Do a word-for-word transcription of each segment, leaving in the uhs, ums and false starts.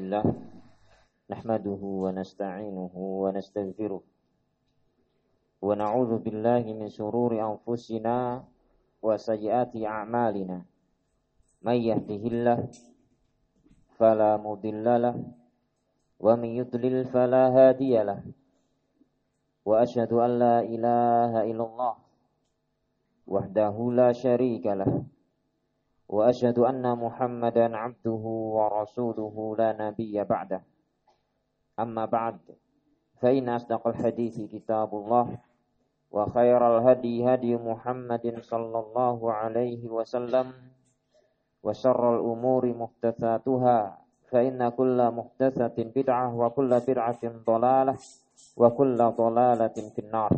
لله نحمده ونستعينه ونستغفره ونعوذ بالله من شرور أنفسنا وسيئات أعمالنا من يهده الله فلا مضل له ومن يضلل فلا هادي له وأشهد أن لا إله إلا الله وحده لا شريك له وأشهد أن محمدا عبده ورسوله لا نبي بعده أما بعد فإن أصدق الحديث كتاب الله وخير الهدي هدي محمد صلى الله عليه وسلم وشر الأمور محدثاتها فإن كل محدثة بدعة وكل بدعة ضلالة وكل ضلالة في النار.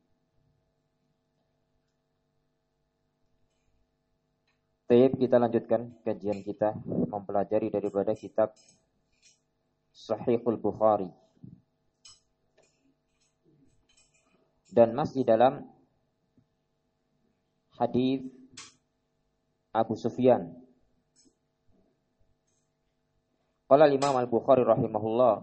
Baik, kita lanjutkan kajian kita mempelajari daripada kitab Sahihul Bukhari. Dan masih dalam hadis Abu Sufyan. Qala Imam Al-Bukhari rahimahullah.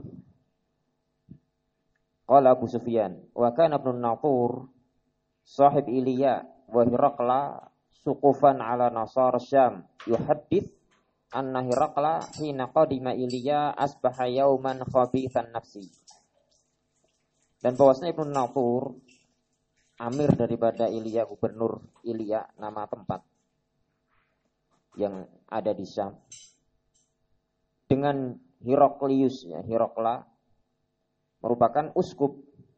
Qala Abu Sufyan, wa kana Ibnu Nathur sahib Ilya wa Hiraqla suqufan ala nasar Syam yuhaddits anna Hiraqla hina qadima Ilya asbaha yauman khabithan nafsi. Dan bahwasanya Ibnu Nathur amir daripada Ilya, gubernur Ilya, nama tempat yang ada di Syam, dengan Heraklius, ya, Herakla merupakan uskup,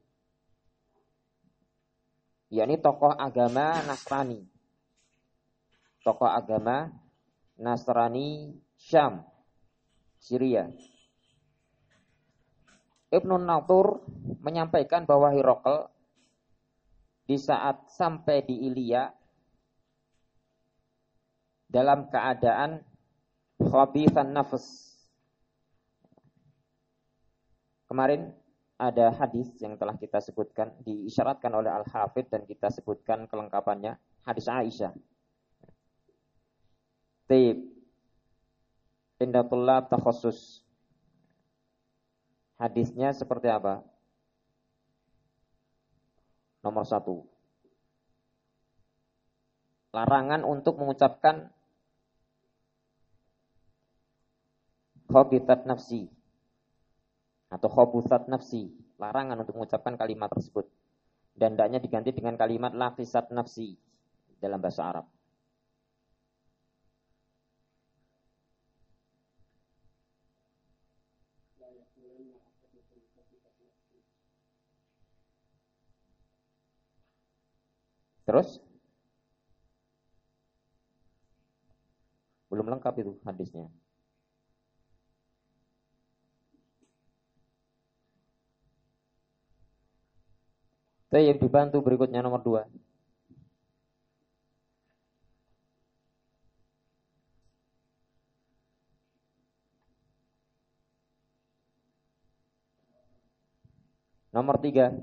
yakni tokoh agama Nasrani, tokoh agama Nasrani Syam, Syria. Ibnu Nathur menyampaikan bahwa Herakl di saat sampai di Ilya dalam keadaan khabithan nafs. Kemarin ada hadis yang telah kita sebutkan, diisyaratkan oleh Al-Hafidh dan kita sebutkan kelengkapannya, hadis Aisyah. Taib Indatullah takhassus. Hadisnya seperti apa? Nomor satu, larangan untuk mengucapkan khabitat nafsi atau khabuthat nafsi. Larangan untuk mengucapkan kalimat tersebut. Dan hendaknya diganti dengan kalimat laqisat nafsi dalam bahasa Arab. Terus belum lengkap itu hadisnya. Saya dibantu berikutnya nomor dua. Nomor tiga.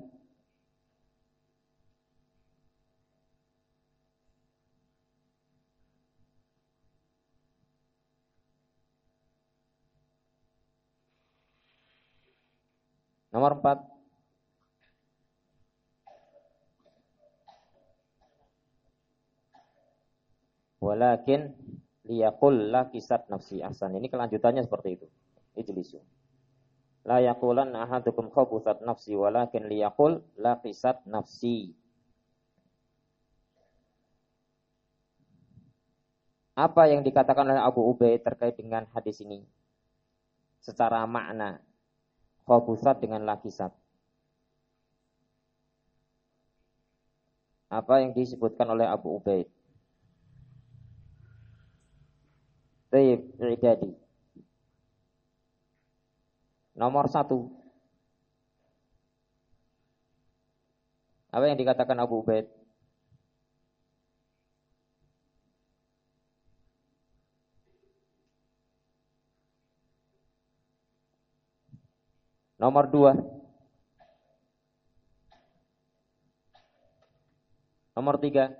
Nomor empat. Walakin liyaqul laqisat nafsi ahsan. Ini kelanjutannya seperti itu. Ijlisu. La yaqulan ahadukum khabuthat nafsi walakin liyaqul laqisat nafsi. Apa yang dikatakan oleh Abu Ubaid terkait dengan hadis ini? Secara makna khabuthat dengan laqisat. Apa yang disebutkan oleh Abu Ubaid? Taib I'dadi. Nomor satu. Apa yang dikatakan Abu Ubaid? Nomor dua. Nomor tiga.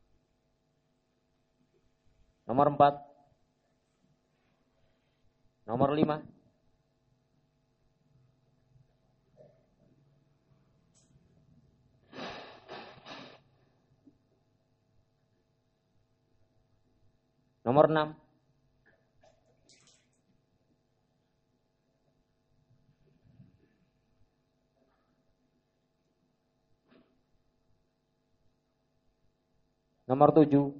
Nomor empat. Nomor lima. Nomor enam. Nomor tujuh.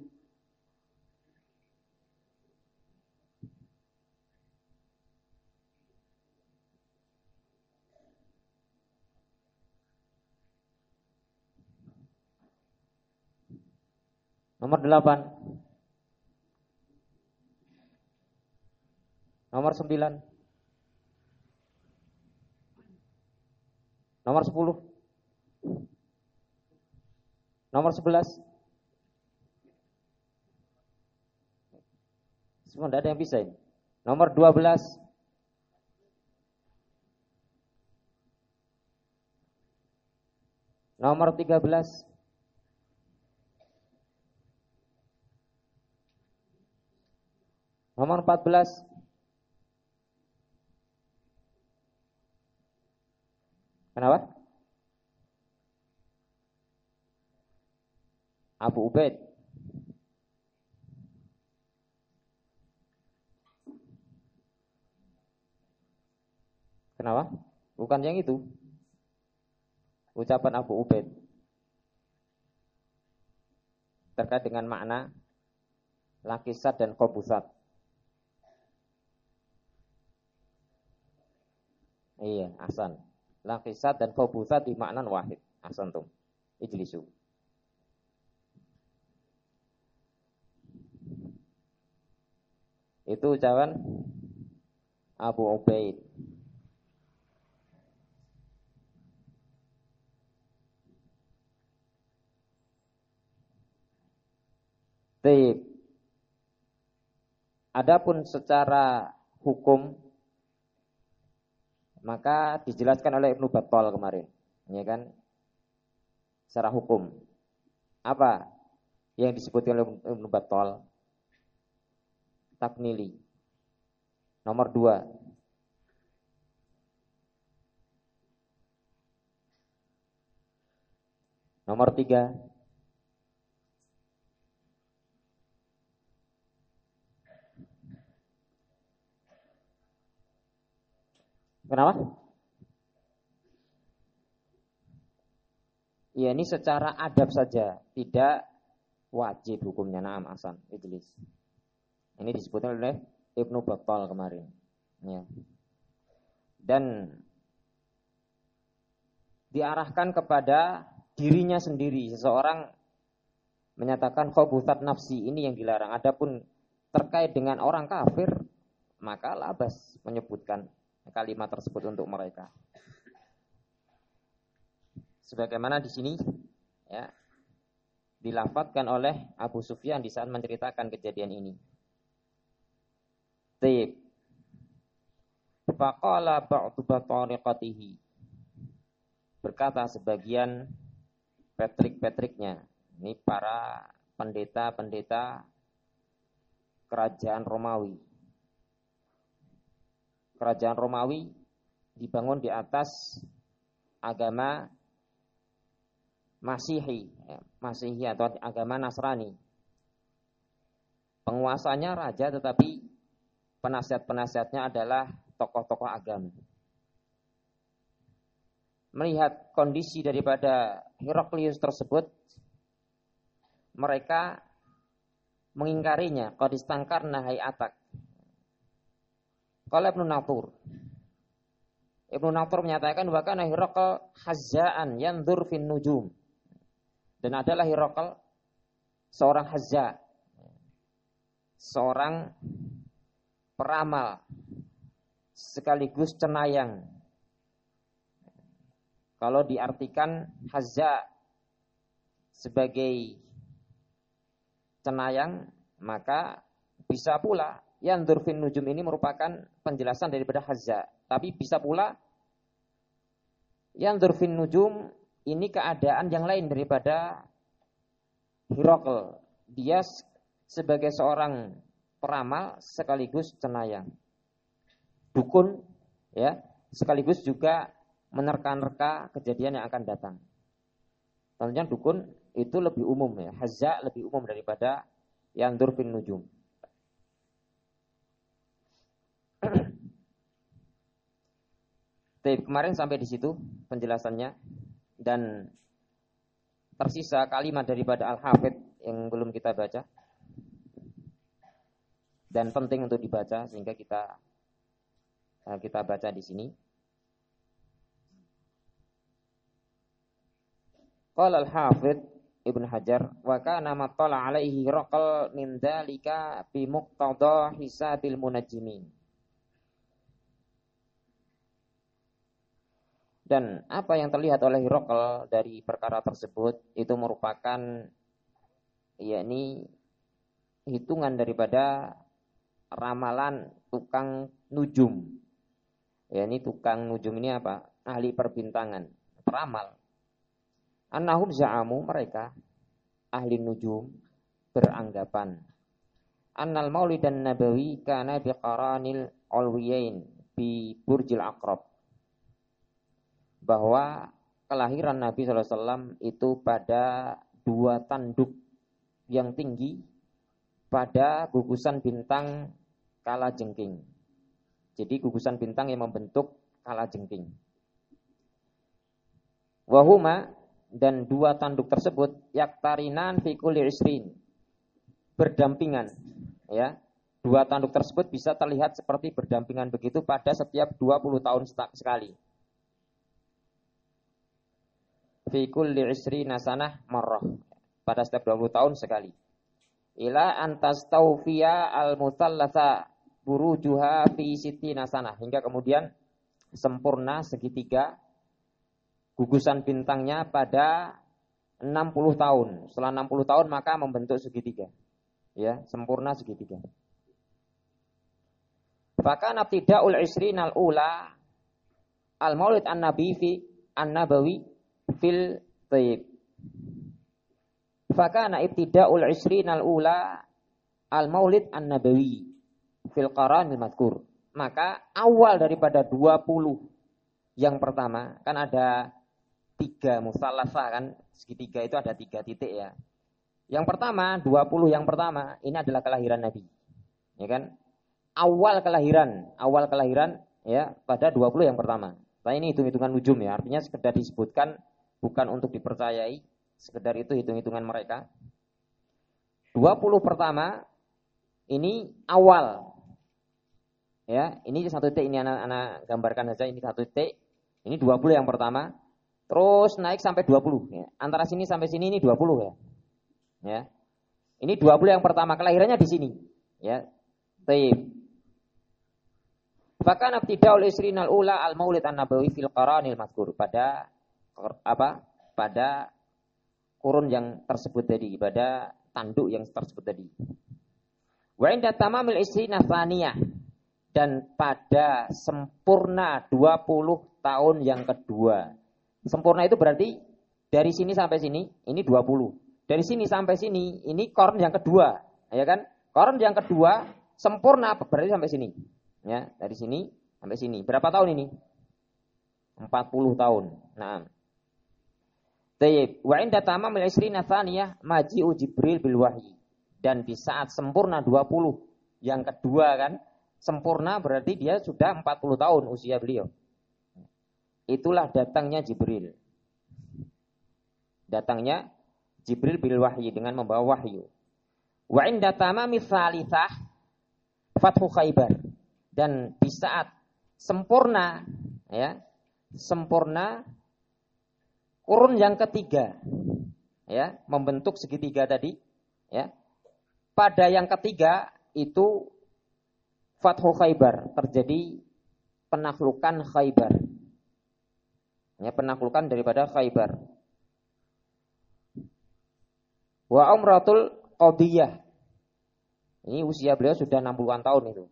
Nomor delapan. Nomor sembilan. Nomor sepuluh. Nomor sebelas. Semua tidak ada yang bisa ini. Nomor dua belas. Nomor tiga belas. Nomor empat belas. Kenapa? Abu Ubaid. Kenapa? Bukan yang itu. Ucapan Abu Ubaid terkait dengan makna lakisat dan qobusat. Iya, ahsan. Lakisat dan qobusat di makna wahid. Ahsantum. Ijlisu. Itu ucapan Abu Ubaid. Baik. Adapun secara hukum maka dijelaskan oleh Ibnu Battal kemarin, ya kan? Secara hukum apa yang disebutkan oleh Ibnu Battal? Taknili. Nomor dua. Nomor tiga. Kenapa? Ya ini secara adab saja, tidak wajib hukumnya. Naam ahsan, ijlis. Ini disebutkan oleh Ibnu Battal kemarin. Ya. Dan diarahkan kepada dirinya sendiri. Seseorang menyatakan khobuthat nafsi, ini yang dilarang. Adapun terkait dengan orang kafir, maka labas menyebutkan kalimat tersebut untuk mereka. Sebagaimana di sini ya dilafadzkan oleh Abu Sufyan di saat menceritakan kejadian ini. Taib. Faqala ba'du batariqatihi. Berkata sebagian Petrik-petriknya. Ini para pendeta-pendeta kerajaan Romawi. Kerajaan Romawi dibangun di atas agama Masihi, Masihi atau agama Nasrani. Penguasanya raja, tetapi penasihat-penasihatnya adalah tokoh-tokoh agama. Melihat kondisi daripada Heraklius tersebut, mereka mengingkarinya. Qad istangkarna hayatak. Qala Ibnu Nathur. Ibnu Nathur menyatakan wa kana Herakl hazza'an yanzur fin nujum. Dan adalah Herakl seorang hazza, seorang peramal sekaligus cenayang. Kalau diartikan hazza sebagai cenayang, maka bisa pula yanzur fin nujum ini merupakan penjelasan daripada hazza. Tapi bisa pula yanzur fin nujum ini keadaan yang lain daripada Herakl. Dia sebagai seorang peramal sekaligus cenayang. dukun, ya, sekaligus juga menerka-nerka kejadian yang akan datang. Tentunya dukun itu lebih umum ya, hazza lebih umum daripada yandur fin nujum. Tapi kemarin sampai di situ penjelasannya, dan tersisa kalimat daripada Al-Hafidh yang belum kita baca dan penting untuk dibaca sehingga kita kita baca di sini. Qala Al-Hafidh Ibnu Hajar wa kana ma tala alaihi raqal min dzalika bi muqtada hisabil munajjimin. Dan apa yang terlihat oleh Hiraqal dari perkara tersebut itu merupakan yakni hitungan daripada ramalan tukang nujum. Yakni tukang nujum ini apa? Ahli perbintangan, peramal. Annahum za'amu, mereka ahli nujum beranggapan annal maulidan nabawi kana biqaranil ulwiyain bi burjil aqrab, bahwa kelahiran Nabi shallallahu alaihi wasallam itu pada dua tanduk yang tinggi pada gugusan bintang kalajengking. Jadi gugusan bintang yang membentuk kalajengking. Wahuma, dan dua tanduk tersebut yaktarinan fi kulli isrin, berdampingan, ya. Dua tanduk tersebut bisa terlihat seperti berdampingan begitu pada setiap dua puluh tahun sekali. Fi kulli isrina sanah marrah, pada setiap dua puluh tahun sekali. Ila antas taufiya al-mutallatha burujuha fi sittina sanah, hingga kemudian sempurna segitiga gugusan bintangnya pada enam puluh tahun. Setelah enam puluh tahun maka membentuk segitiga. Ya, sempurna segitiga. Fakana ibtida'ul isrinal ula al-maulid an-nabi fi an-nabawi fil taib. Fakana ibtida'ul isrinal ula al-maulid an-nabawi fil qaranil madhkur. Maka awal daripada dua puluh yang pertama, kan ada tiga musallasah kan, segitiga itu ada tiga titik ya. Yang pertama, dua puluh yang pertama, ini adalah kelahiran Nabi. Ya kan? Awal kelahiran, awal kelahiran ya pada dua puluh yang pertama. Nah, ini hitung-hitungan nujum ya, artinya sekedar disebutkan, bukan untuk dipercayai, sekedar itu hitung-hitungan mereka. dua puluh pertama ini awal. Ya, ini satu titik, ini anak-anak gambarkan saja, ini satu titik. Ini dua puluh yang pertama. Terus naik sampai dua puluh ya. Antara sini sampai sini ini dua puluh ya. Ya. Ini dua puluh yang pertama, kelahirannya di sini. Ya. Taib. Fakana ibtida'ul isrinal ula al-maulid an-nabawi fil qaranil madhkur, pada apa? Pada kurun yang tersebut tadi, pada tanduk yang tersebut tadi. Wa inda tamamil isrina tsaniyah, dan pada sempurna dua puluh tahun yang kedua. Sempurna itu berarti dari sini sampai sini, ini dua puluh. Dari sini sampai sini, ini korn yang kedua. Ya kan? Korn yang kedua, sempurna berarti sampai sini. Ya, dari sini sampai sini. Berapa tahun ini? empat puluh tahun. Nah. Tayyib. Wa inda tamamil isrina tsaniyah maji'u Jibril bil wahyi. Dan di saat sempurna dua puluh yang kedua kan, sempurna berarti dia sudah empat puluh tahun usia beliau. Itulah datangnya Jibril. Datangnya Jibril bil wahyi, dengan membawa wahyu. Wa inda tamami tsalitsah fathu Khaibar. Dan di saat sempurna ya, sempurna kurun yang ketiga ya, membentuk segitiga tadi ya. Pada yang ketiga itu fathu Khaibar, terjadi penaklukan Khaibar. Ya, penaklukan daripada Khaibar. Wa umratul qadiyah. Ini usia beliau sudah enam puluhan tahun itu.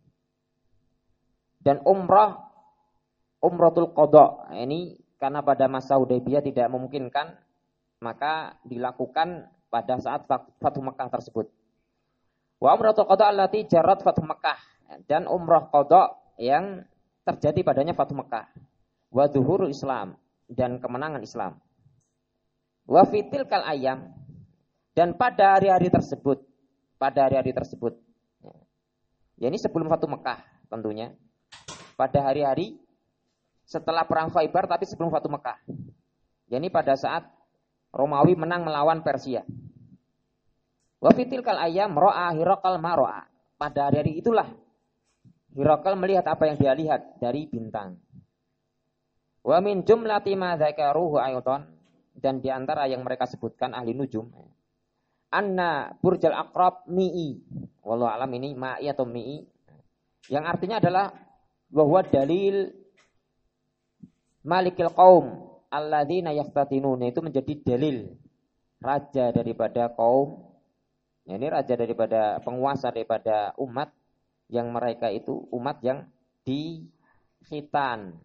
Dan umrah umratul qada. Ini karena pada masa Hudaybiyah tidak memungkinkan, maka dilakukan pada saat Fathu Makkah tersebut. Wa umratul qada allati jarat Fathu Makkah. Dan umrah qada yang terjadi padanya Fatu Mekah, wa zuhurul Islam, dan kemenangan Islam. Wa fitil kal ayam, dan pada hari-hari tersebut, pada hari-hari tersebut, ya ini sebelum Fatu Mekah tentunya, pada hari-hari setelah perang Khaibar tapi sebelum Fatu Mekah, ya ini pada saat Romawi menang melawan Persia. Wa fitil kal ayam ro'a Hiraqal ma ro'a, pada hari-hari itulah Hiraqal melihat apa yang dia lihat dari bintang. Wa min jumlati ma dzakaruhu ayatan, dan di antara yang mereka sebutkan ahli nujum, anna burjal aqrab mi'i, wallahu alam ini ma'i atau mi'i, yang artinya adalah bahwa dalil malikil qaum alladzina yaftatinun, itu menjadi dalil raja daripada kaum, ya, ini raja daripada penguasa daripada umat, yang mereka itu umat yang dikhitan,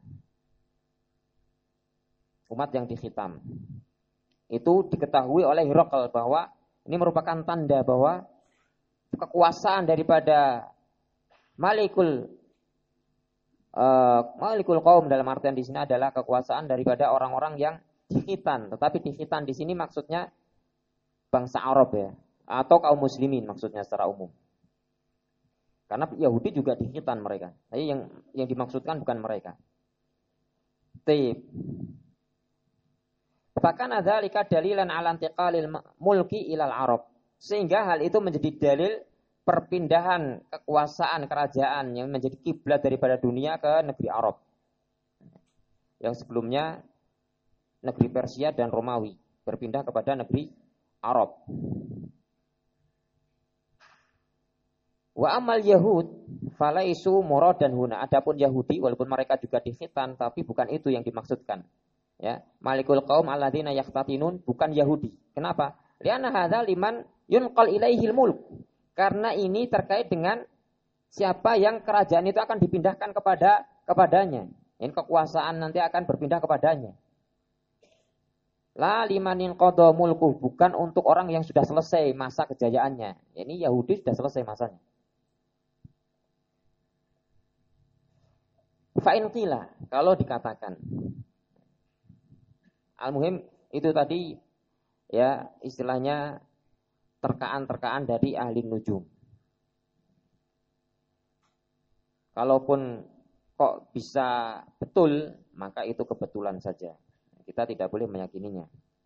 umat yang dikhitam. Itu diketahui oleh Hiraqal bahwa ini merupakan tanda bahwa kekuasaan daripada Malikul uh, Malikul Qaum dalam artian di sini adalah kekuasaan daripada orang-orang yang dikhitan. Tetapi dikhitan di sini maksudnya bangsa Arab, ya, atau kaum muslimin maksudnya secara umum. Karena Yahudi juga dikhitan mereka. Jadi yang yang dimaksudkan bukan mereka. Tib. Bahkan adzalika dalilan ala intiqalil mulki ilal Arab. Sehingga hal itu menjadi dalil perpindahan kekuasaan kerajaan yang menjadi kiblat daripada dunia ke negeri Arab. Yang sebelumnya negeri Persia dan Romawi berpindah kepada negeri Arab. Wa amal Yahud falaisu muradan huna. Adapun Yahudi walaupun mereka juga dikhitan tapi bukan itu yang dimaksudkan. Ya, Malikul Qaum alladzina yaqtatinun bukan Yahudi. Kenapa? Lianna hadza liman yunqal ilaihil mulk. Karena ini terkait dengan siapa yang kerajaan itu akan dipindahkan kepada kepadanya. Ini kekuasaan nanti akan berpindah kepadanya. La limanin qada mulkuh, bukan untuk orang yang sudah selesai masa kejayaannya. Ini Yahudi sudah selesai masanya. Fa'in qila, kalau dikatakan. Al-muhim itu tadi ya istilahnya terkaan-terkaan dari ahli nujum. Kalaupun kok bisa betul, maka itu kebetulan saja. Kita tidak boleh meyakininya.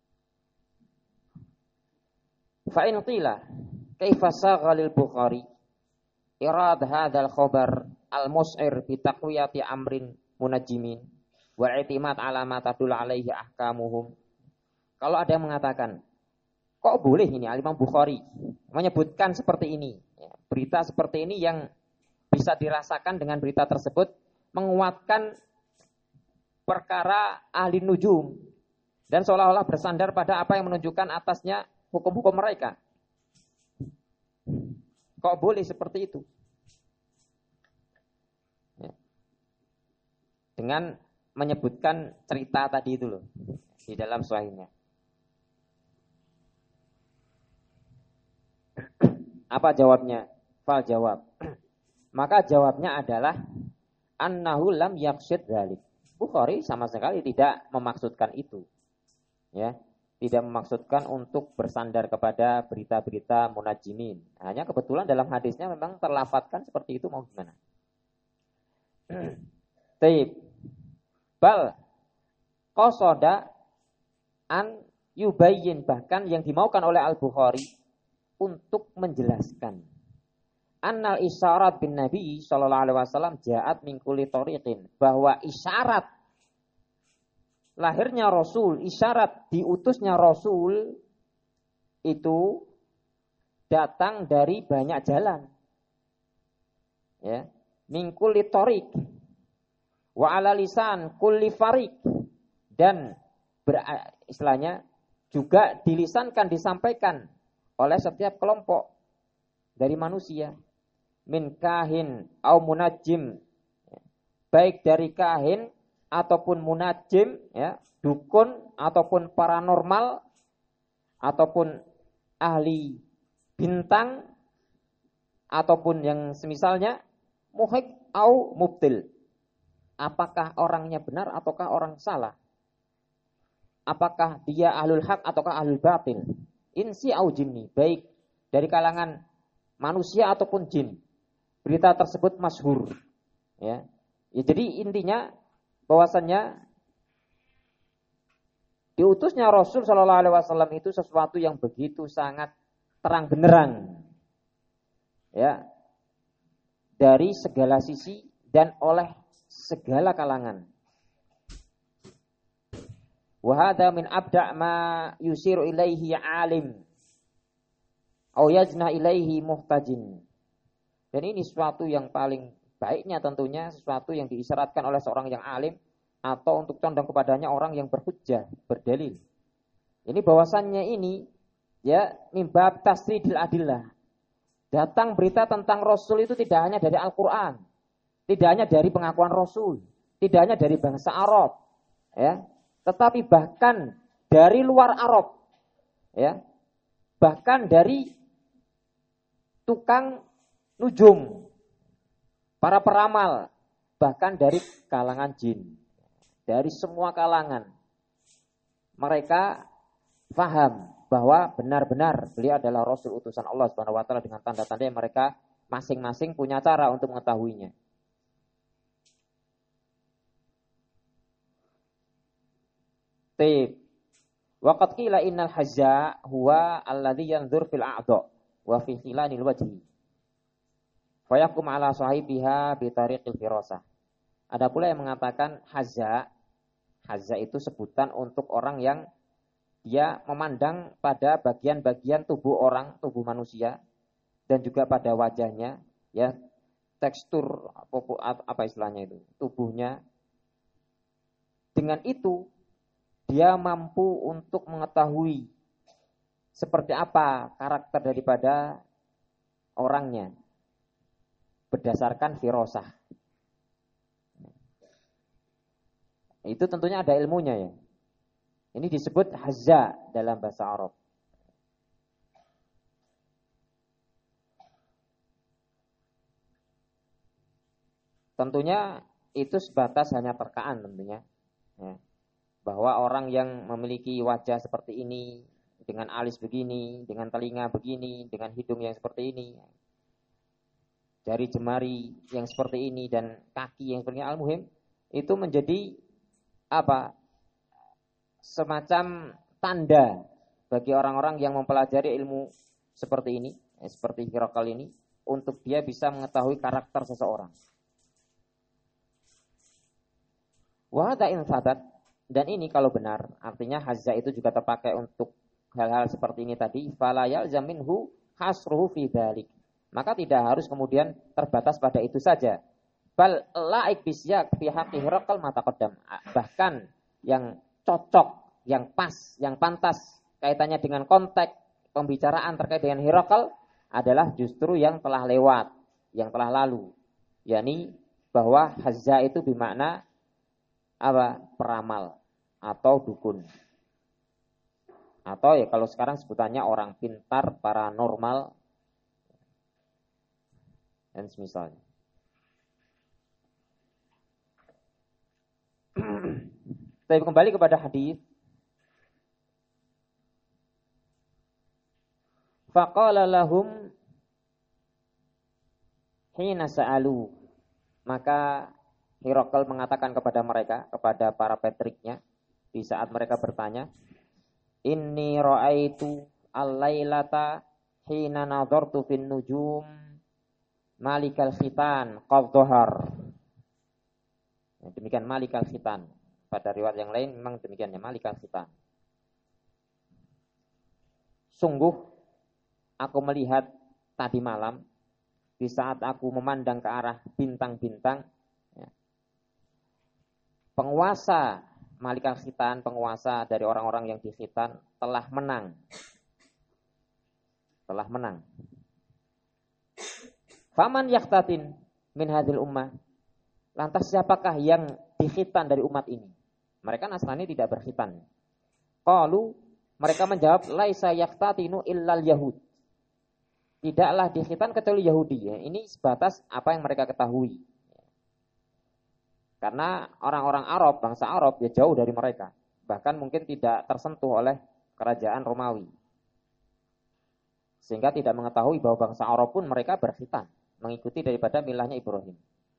Fa'in qila, kaifa saghalil Bukhari irad hadzal khabar al-mus'ir bi taqwiyati amrin munajjimin wa i'timad ala ma tadullu alaihi ahkamuhum. Kalau ada yang mengatakan, kok boleh ini Al-Imam Bukhari menyebutkan seperti ini, berita seperti ini yang bisa dirasakan dengan berita tersebut menguatkan perkara ahli nujum dan seolah-olah bersandar pada apa yang menunjukkan atasnya hukum-hukum mereka. Kok boleh seperti itu? Ya. Dengan menyebutkan cerita tadi itu loh di dalam sahihnya. Apa jawabnya? Fal jawab. Maka jawabnya adalah annahu lam yaqsid dzalik. Bukhari sama sekali tidak memaksudkan itu. Ya, tidak memaksudkan untuk bersandar kepada berita-berita munajjimin. Hanya kebetulan dalam hadisnya memang terlafadzkan seperti itu, mau gimana? Taib. Bal qasada an yubayyin, bahkan yang dimaukan oleh Al-Bukhari untuk menjelaskan annal isyarat bin Nabi sallallahu alaihi wasallam ja'at min kulli tariqin, bahwa isyarat lahirnya Rasul, isyarat diutusnya Rasul itu datang dari banyak jalan. Ya, min kulli tariq wa ala lisan kulli fariq, dan ber, istilahnya juga dilisankan, disampaikan oleh setiap kelompok dari manusia. Min kahin au munajjim, baik dari kahin ataupun munajjim, ya, dukun ataupun paranormal ataupun ahli bintang ataupun yang semisalnya, muhik au mubtil. Apakah orangnya benar ataukah orang salah? Apakah dia ahlul haq ataukah ahlul batil? Insi au jinni, baik dari kalangan manusia ataupun jin. Berita tersebut masyhur. Ya. Ya, jadi intinya bahwasannya diutusnya Rasul Shallallahu Alaihi Wasallam itu sesuatu yang begitu sangat terang benderang, ya, dari segala sisi dan oleh segala kalangan. Wa hadza min abda' ma yusiru ilaihi alim au yajna ilaihi muhtajin. Dan ini sesuatu yang paling baiknya tentunya sesuatu yang diisyaratkan oleh seorang yang alim atau untuk condong kepadanya orang yang berhujjah, berdalil. Ini bahwasannya ini ya mimbab tasridil adillah. Datang berita tentang Rasul itu tidak hanya dari Al-Qur'an, tidak hanya dari pengakuan Rasul, tidak hanya dari bangsa Arab, ya, tetapi bahkan dari luar Arab, ya, bahkan dari tukang nujum, para peramal, bahkan dari kalangan jin, dari semua kalangan, mereka faham bahwa benar-benar beliau adalah Rasul utusan Allah Subhanahu Wa Taala dengan tanda-tanda yang mereka masing-masing punya cara untuk mengetahuinya. Tib. Waqad qila innal hajja huwa alladhi yanzur fil a'dha wa fi khilanil wajhi. Fayakum ala sahibiha bi tariqil firasah. Ada pula yang mengatakan hajja, hajja itu sebutan untuk orang yang dia memandang pada bagian-bagian tubuh orang, tubuh manusia dan juga pada wajahnya, ya, tekstur apa istilahnya itu, tubuhnya. Dengan itu dia mampu untuk mengetahui seperti apa karakter daripada orangnya berdasarkan firasah. Itu tentunya ada ilmunya, ya. Ini disebut hazza dalam bahasa Arab. Tentunya itu sebatas hanya terkaan tentunya, ya. Bahwa orang yang memiliki wajah seperti ini, dengan alis begini, dengan telinga begini, dengan hidung yang seperti ini, jari jemari yang seperti ini dan kaki yang seperti ini, al-muhim itu menjadi apa? Semacam tanda bagi orang-orang yang mempelajari ilmu seperti ini, eh, seperti Hirakal ini, untuk dia bisa mengetahui karakter seseorang. Wa hadza in sadat, dan ini kalau benar, artinya hazza itu juga terpakai untuk hal-hal seperti ini tadi, fala yalzam minhu hasruhu fi dzalik. Maka tidak harus kemudian terbatas pada itu saja. Bal la'ik bisyak fi haqqi Hirakal ma taqaddam. Bahkan yang cocok, yang pas, yang pantas kaitannya dengan konteks pembicaraan terkait dengan Hirakal adalah justru yang telah lewat, yang telah lalu. yakni bahwa hazza itu bermakna apa? Peramal atau dukun. Atau ya kalau sekarang sebutannya orang pintar, paranormal dan semisalnya. Tapi kembali kepada hadis. Faqala lahum hina sa'alu. Maka Hirakal mengatakan kepada mereka, kepada para petriknya, di saat mereka bertanya, Inni ra'aitu al-lailata hina nadhartu fin nujum malikal khitan qad dhahar. Ya, demikian malikal khitan. Pada riwayat yang lain memang demikiannya malikal khitan. Sungguh aku melihat tadi malam di saat aku memandang ke arah bintang-bintang, ya, penguasa malikal khitan, penguasa dari orang-orang yang dikhitan telah menang. Telah menang. Faman yaktatin min hadhil ummah. Lantas siapakah yang dikhitan dari umat ini? Mereka Nasrani tidak berkhitan. Qalu, mereka menjawab, laisa yaktatinu illal yahud. Tidaklah dikhitan kecuali Yahudi. Ya. Ini sebatas apa yang mereka ketahui. Karena orang-orang Arab, bangsa Arab ya jauh dari mereka. Bahkan mungkin tidak tersentuh oleh kerajaan Romawi. Sehingga tidak mengetahui bahwa bangsa Arab pun mereka berkhitan, mengikuti daripada milahnya Ibrahim.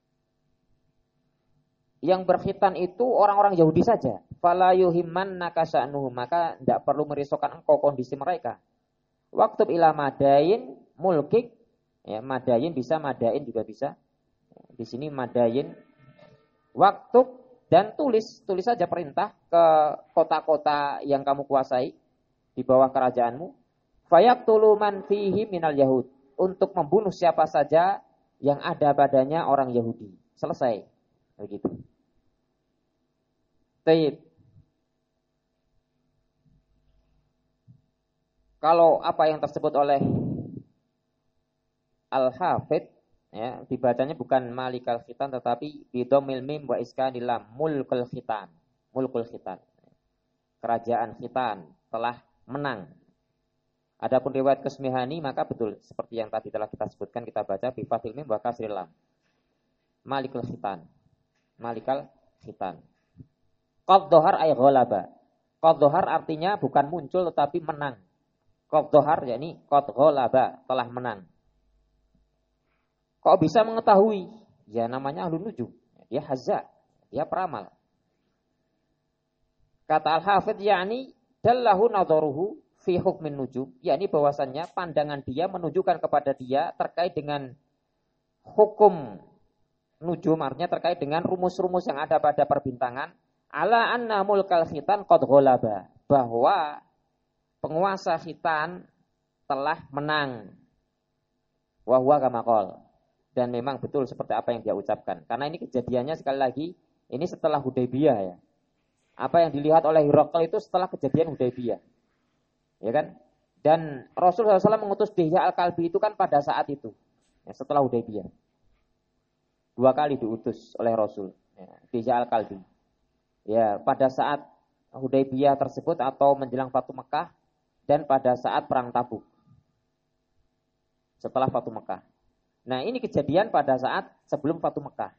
Yang berkhitan itu orang-orang Yahudi saja. Fala yuhimmannaka sya'nuhum, maka tidak perlu merisaukan engkau kondisi mereka. Waktub ila madain mulkik, ya madain bisa, madain juga bisa. Di sini madain. Waktub dan tulis, tulis saja perintah ke kota-kota yang kamu kuasai di bawah kerajaanmu. Fayaqtulu man fihi minal yahud, untuk membunuh siapa saja yang ada padanya orang Yahudi. Selesai. Begitu. Taib. Kalau apa yang tersebut oleh Al-Hafidh, ya, dibacanya bukan malikal khitan tetapi bidomil mim wa iskanil lam, mulkul khitan. Mulkul khitan. Kerajaan khitan telah menang. Adapun riwayat Kesmihani maka betul seperti yang tadi telah kita sebutkan, kita baca bi fathil mim wa kasril lam. Malikul khitan. Malikal khitan. Qad dhahar ay ghalaba. Qad dhahar artinya bukan muncul tetapi menang. Qad dhahar yakni qad ghalaba, telah menang. Kok bisa mengetahui? Ya namanya ahlun nujum. Dia hazza, dia peramal. Kata Al-Hafidh yakni dallahu nadharuhu fi hukmin nujum, yakni bahwasannya pandangan dia menunjukkan kepada dia terkait dengan hukum nujum, artinya terkait dengan rumus-rumus yang ada pada perbintangan, ala anna mulkal khitan qad ghalaba, bahwa penguasa khitan telah menang. Wa huwa kama qala, dan memang betul seperti apa yang dia ucapkan. Karena ini kejadiannya sekali lagi ini setelah Hudaybiyah ya. Apa yang dilihat oleh Hirakl itu setelah kejadian Hudaybiyah. Ya kan? Dan Rasulullah shallallahu alaihi wasallam mengutus Dihya al-Kalbi itu kan pada saat itu, ya, setelah Hudaybiyah. Dua kali diutus oleh Rasul, ya, Dihya al-Kalbi. Ya, pada saat Hudaybiyah tersebut atau menjelang Fatu Mekah dan pada saat perang Tabuk. Setelah Fatu Mekah. Nah, ini kejadian pada saat sebelum Fatu Mekah.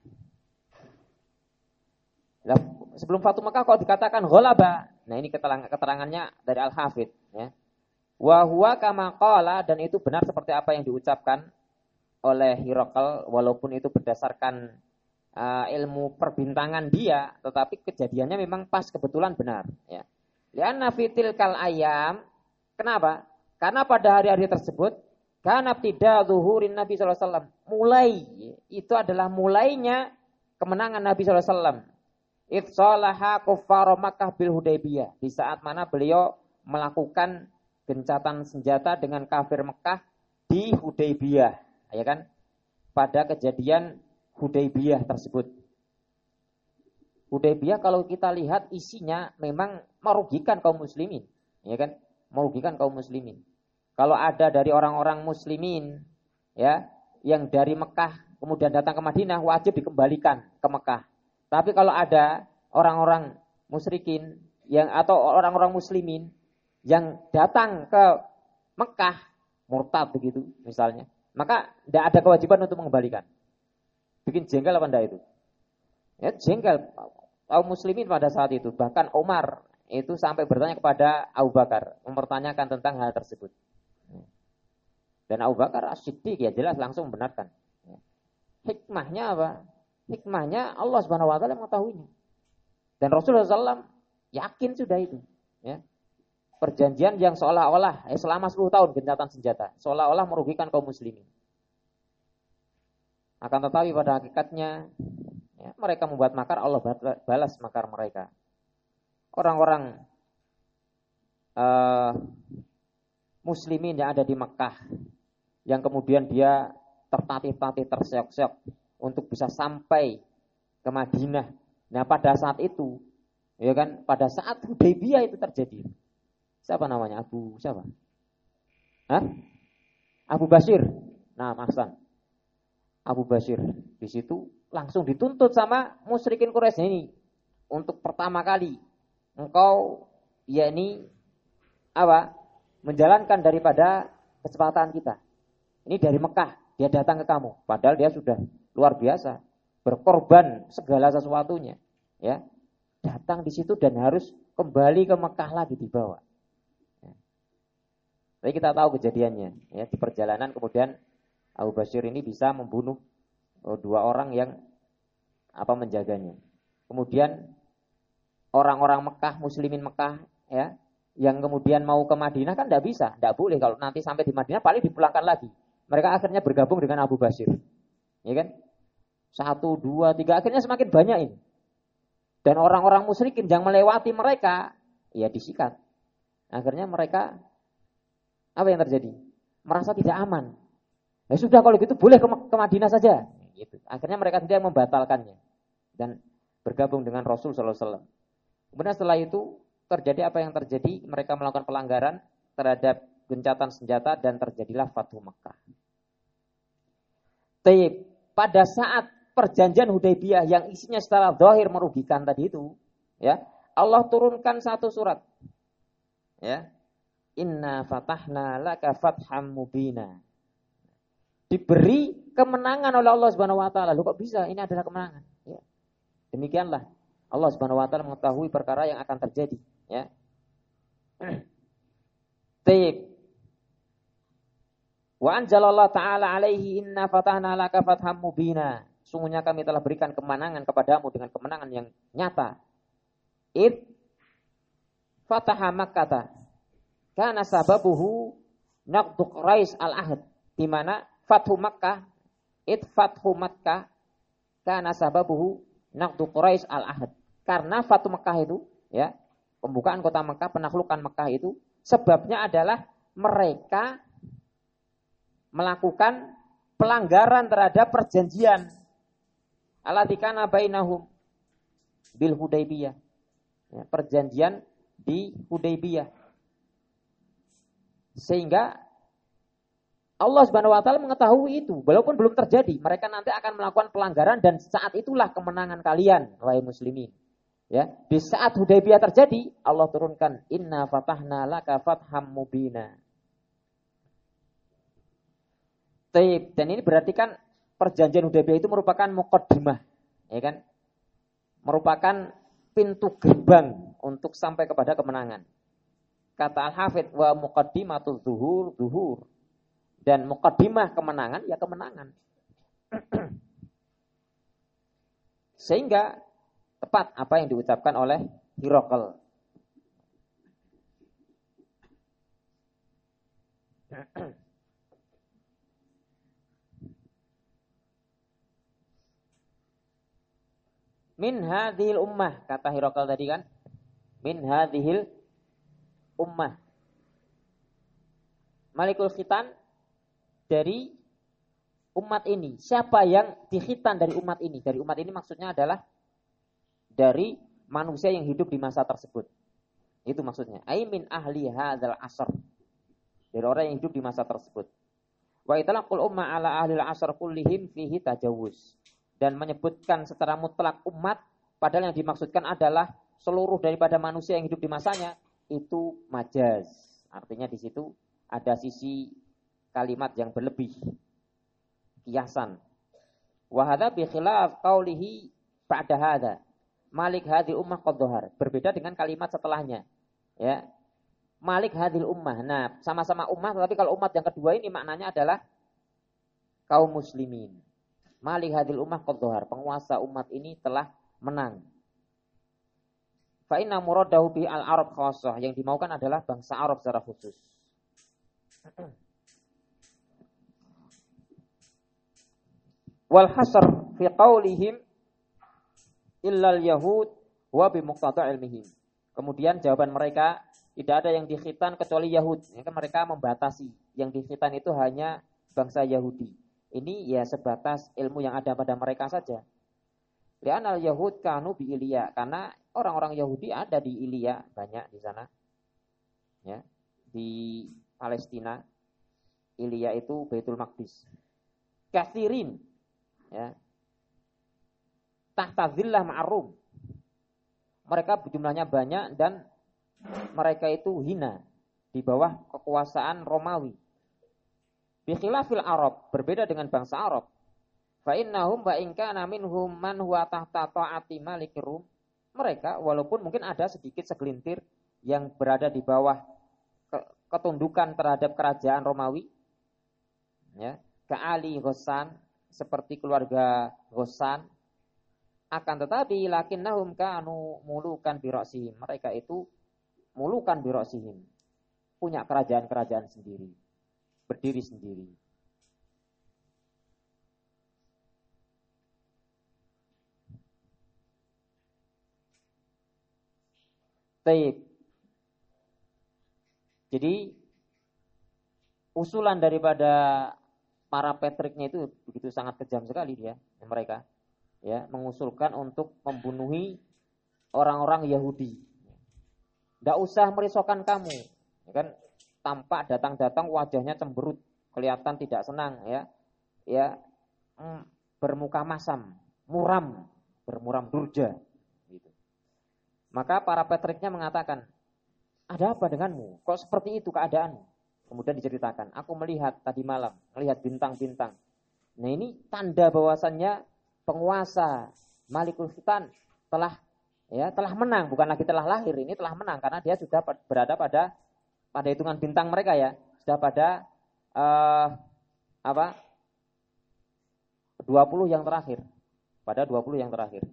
Nah, sebelum Fatu Mekah kok dikatakan ghalaba. Nah, ini keterangannya dari Al-Hafidh, ya. Wa huwa kama qala, dan itu benar seperti apa yang diucapkan oleh Hirakl, walaupun itu berdasarkan uh, ilmu perbintangan dia, tetapi kejadiannya memang pas kebetulan benar, ya. Lianna fitil kal ayam, kenapa? Karena pada hari-hari tersebut kana tidak zuhurin Nabi sallallahu alaihi wasallam, mulai, itu adalah mulainya kemenangan Nabi sallallahu alaihi wasallam. Ifsalaha kuffar Makkah bil Hudaybiyah, di saat mana beliau melakukan gencatan senjata dengan kafir Mekah di Hudaybiyah, ya kan? Pada kejadian Hudaybiyah tersebut. Hudaybiyah kalau kita lihat isinya memang merugikan kaum muslimin, ya kan? Merugikan kaum muslimin. Kalau ada dari orang-orang muslimin, ya, yang dari Mekah kemudian datang ke Madinah, wajib dikembalikan ke Mekah. Tapi kalau ada orang-orang musyrikin yang atau orang-orang muslimin yang datang ke Mekah murtad begitu misalnya, maka tidak ada kewajiban untuk mengembalikan. Bikin jengkel apa enggak itu? Ya, jengkel kaum muslimin pada saat itu. Bahkan Umar itu sampai bertanya kepada Abu Bakar, mempertanyakan tentang hal tersebut. Dan Abu Bakar As-Siddiq ya jelas langsung membenarkan. Hikmahnya apa? Hikmahnya Allah Subhanahu wa taala mengetahuinya. Dan Rasulullah shallallahu alaihi wasallam yakin sudah itu, ya. Perjanjian yang seolah-olah eh, selama sepuluh tahun gencatan senjata, seolah-olah merugikan kaum muslimin. Akan tetapi pada hakikatnya, ya, mereka membuat makar, Allah balas makar mereka. Orang-orang uh, muslimin yang ada di Mekah, yang kemudian dia tertatih-tatih, terseok-seok untuk bisa sampai ke Madinah. Nah, pada saat itu, ya kan, pada saat Hudaybiyah itu terjadi. Siapa namanya? Abu siapa? Hah? Abu Basir. Nah, Mahsan. Abu Basir di situ langsung dituntut sama musyrikin Quraisy ini untuk pertama kali engkau yakni apa? Menjalankan daripada kesepakatan kita. Ini dari Mekah, dia datang ke kamu, padahal dia sudah luar biasa. berkorban segala sesuatunya, ya, datang di situ dan harus kembali ke Mekah lagi dibawa. Ya. Tapi kita tahu kejadiannya, ya, di perjalanan kemudian Abu Basyir ini bisa membunuh oh, dua orang yang apa menjaganya. Kemudian orang-orang Mekah, muslimin Mekah, ya, yang kemudian mau ke Madinah kan tidak bisa, tidak boleh kalau nanti sampai di Madinah paling dipulangkan lagi. Mereka akhirnya bergabung dengan Abu Basyir, ya kan? Satu, dua, tiga, akhirnya semakin banyak ini. Dan orang-orang musyrikin yang melewati mereka, ya disikat. Akhirnya mereka, apa yang terjadi? Merasa tidak aman. Ya sudah kalau gitu boleh ke, ke Madinah saja. Gitu. Akhirnya mereka tidak membatalkannya. Dan bergabung dengan Rasul sallallahu alaihi wasallam. Kemudian setelah itu terjadi apa yang terjadi? Mereka melakukan pelanggaran terhadap gencatan senjata dan terjadilah Fathu Makkah. Taib, pada saat perjanjian Hudaybiyah yang isinya secara zahir merugikan tadi itu, ya, Allah turunkan satu surat, ya, Inna fatahna laka fatham mubina. Diberi kemenangan oleh Allah Subhanahu Wa Taala. Loh kok bisa? Ini adalah kemenangan. Ya. Demikianlah Allah Subhanahu Wa Taala mengetahui perkara yang akan terjadi. Ya. Taib. Wa anzalallah ta'ala alaihi inna fatahna laka fatham mubina. Sungguhnya kami telah berikan kemenangan kepadamu dengan kemenangan yang nyata. Id fataha Makkah. Kana sababuhu naqdu Quraisy al-ahd. Di mana Fathu Makkah, id Fathu Makkah kana sababuhu naqdu Quraisy al-ahd. Karena Fathu Makkah itu, ya, pembukaan kota Makkah, penaklukan Makkah itu sebabnya adalah mereka melakukan pelanggaran terhadap perjanjian allati kana bainahum bil Hudaybiyah. Ya, perjanjian di Hudaybiyah. Sehingga Allah Subhanahu wa taala mengetahui itu, walaupun belum terjadi, mereka nanti akan melakukan pelanggaran dan saat itulah kemenangan kalian wahai muslimin. Ya, di saat Hudaybiyah terjadi, Allah turunkan inna fatahna laka fatham mubina. Taib, dan ini berarti kan perjanjian Hudaybiyah itu merupakan muqaddimah, ya kan? Merupakan pintu gerbang untuk sampai kepada kemenangan. Kata Al-Hafidz wa muqaddimatul zuhur zuhur. Dan muqaddimah kemenangan ya kemenangan. Sehingga tepat apa yang diucapkan oleh Hiraql. Min hadhil ummah, kata Hiraql tadi kan. Min hadhil ummah. Malikul khitan dari umat ini. Siapa yang dikhitan dari umat ini? Dari umat ini maksudnya adalah dari manusia yang hidup di masa tersebut. Itu maksudnya. Ai min ahli hadzal asr. Dari orang yang hidup di masa tersebut. Wa itlaqul umma ala ahli al-asr kullihim fihi tajawuz. Dan menyebutkan secara mutlak umat, padahal yang dimaksudkan adalah seluruh daripada manusia yang hidup di masanya, itu majaz. Artinya di situ ada sisi kalimat yang berlebih, kiasan. Wa hadza bi khilaf qaulihi ba'da hadza. Malik hadhil ummah qad dhahar. Berbeda dengan kalimat setelahnya. Ya. Malik hadhil ummah. Nah, sama-sama ummah, tapi kalau umat yang kedua ini maknanya adalah kaum muslimin. Malik hadhil ummah qad dhahar. Penguasa umat ini telah menang. Fa inna muradahu bi al-arab khassah. Yang dimaukan adalah bangsa Arab secara khusus. Wal hasr fi qaulihim illal yahud wa bi muqtada ilmihim. Kemudian jawaban mereka tidak ada yang dikhitan kecuali Yahud. Ya, kan mereka membatasi. Yang dikhitan itu hanya bangsa Yahudi. Ini ya sebatas ilmu yang ada pada mereka saja. Li'anal yahud kanu bi Ilya, karena orang-orang Yahudi ada di Ilya, banyak di sana. Ya, di Palestina. Ilya itu Baitul Maqdis. Kathirin, ya. Tahta zillah ma'rum. Mereka jumlahnya banyak dan mereka itu hina di bawah kekuasaan Romawi. Bi khilafil Arab, berbeda dengan bangsa Arab. Fa innahum wa in kana minhum man huwa tahta ta'ati malikir Rum. Mereka walaupun mungkin ada sedikit segelintir yang berada di bawah ketundukan terhadap kerajaan Romawi, ya, ke Ali Ghassan, seperti keluarga Ghassan, akan tetapi lakinnahum kanu mulukan bi ra'sihim. Mereka itu mulukan bi ra'sihim, punya kerajaan-kerajaan sendiri, berdiri sendiri. Taib. Jadi usulan daripada para Patricknya itu begitu sangat kejam sekali dia, mereka, ya, mengusulkan untuk membunuhi orang-orang Yahudi. Tidak usah merisaukan kamu, ya kan? Tampak datang-datang wajahnya cemberut, kelihatan tidak senang, ya, ya, mm, bermuka masam, muram, bermuram durja. Gitu. Maka para Patricknya mengatakan, ada apa denganmu? Kok seperti itu keadaanmu? Kemudian diceritakan, aku melihat tadi malam, melihat bintang-bintang. Nah ini tanda bahwasannya penguasa Malikul Khitan telah, ya, telah menang, bukan lagi telah lahir, ini telah menang karena dia sudah berada pada pada hitungan bintang mereka, ya, sudah pada uh, apa? dua puluh yang terakhir. Pada dua puluh yang terakhir.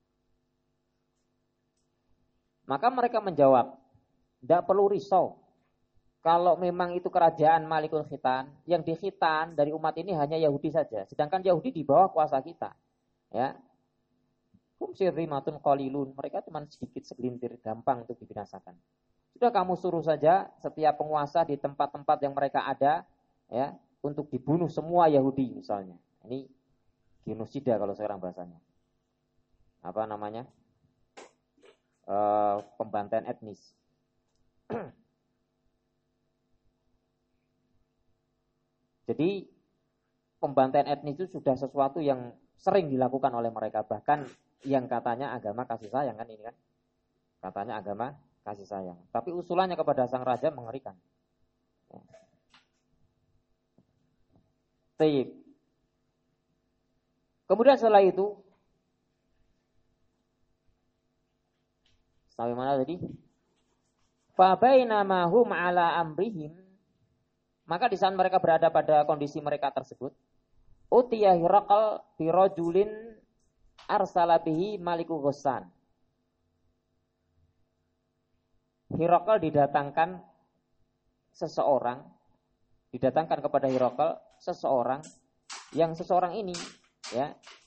Maka mereka menjawab, tidak perlu risau. Kalau memang itu kerajaan Malikul Khitan, yang di Khitan dari umat ini hanya Yahudi saja. Sedangkan Yahudi di bawah kuasa kita. Ya. Hum sirrimatun qalilun. Mereka cuma sedikit segelintir, gampang untuk dibinasakan. Sudah kamu suruh saja setiap penguasa di tempat-tempat yang mereka ada, ya, untuk dibunuh semua Yahudi misalnya. Ini genosida kalau sekarang bahasanya. Apa namanya? E, pembantaian etnis. Jadi pembantaian etnis itu sudah sesuatu yang sering dilakukan oleh mereka, bahkan yang katanya agama kasih sayang, kan ini kan, katanya agama kasih sayang, tapi usulannya kepada sang raja mengerikan. Taib. Kemudian setelah itu sampai mana tadi? Fa bainama hum ala amrihim, maka di saat mereka berada pada kondisi mereka tersebut, utiya Hiraqal bi rajulin arsala bihi Maliku Ghassan. Hiraqal didatangkan seseorang, didatangkan kepada Hiraqal seseorang, yang seseorang ini, ya,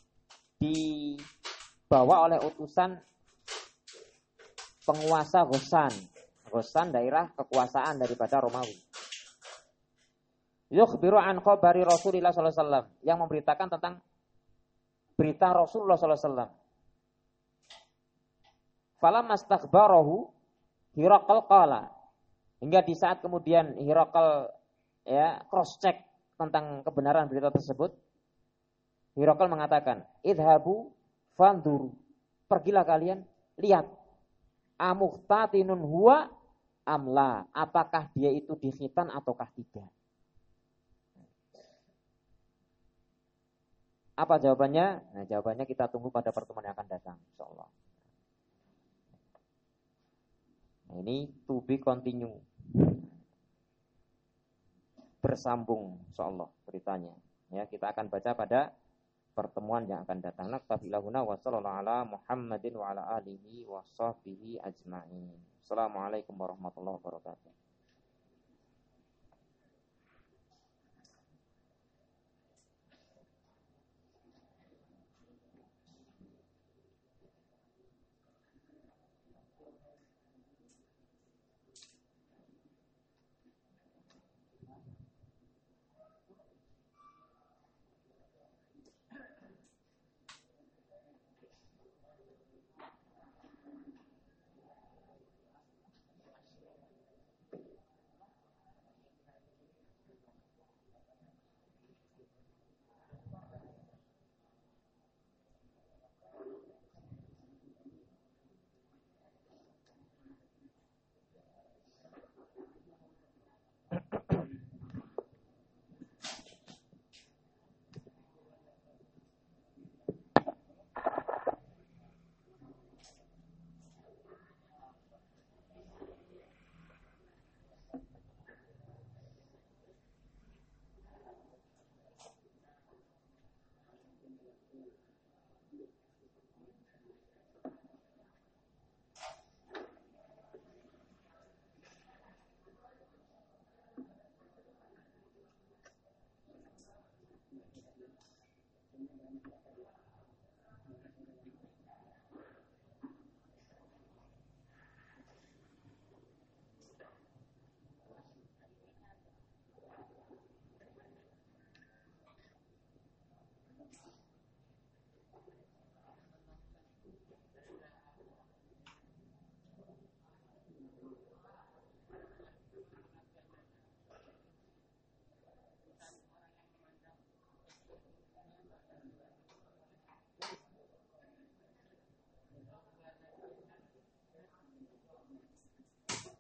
dibawa oleh utusan penguasa Ghassan. Ghassan daerah kekuasaan daripada Romawi. Yukhbiru an khabari Rasulillah sallallahu alaihi wasallam, yang memberitakan tentang berita Rasulullah sallallahu alaihi wasallam. Falamma astakhbarahu Hiraqal qala, hingga di saat kemudian Hiraqal, ya, cross check tentang kebenaran berita tersebut, Hiraqal mengatakan, idhabu fanduru, pergilah kalian lihat, amukhtatinun huwa amla, apakah dia itu di khitan ataukah tidak. Apa jawabannya? Nah, jawabannya kita tunggu pada pertemuan yang akan datang, insyaallah. Nah, ini to be continue. Bersambung insyaallah beritanya. Ya, kita akan baca pada pertemuan yang akan datang. Naktabilahuna wa sallallahu ala Muhammadin wa ala alihi wa sahbihi ajma'in. Assalamualaikum warahmatullahi wabarakatuh.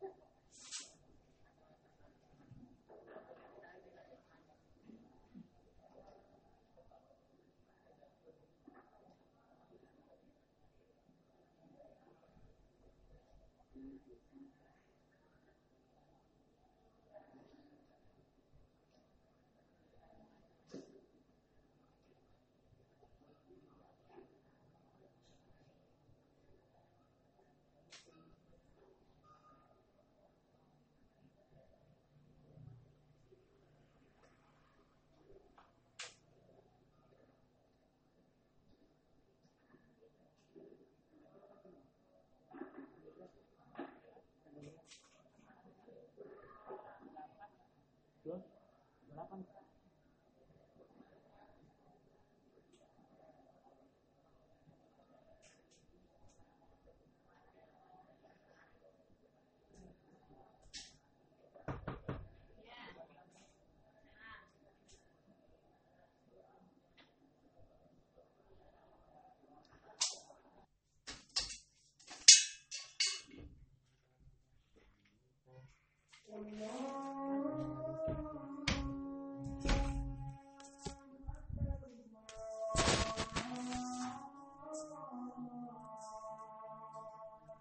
Yeah.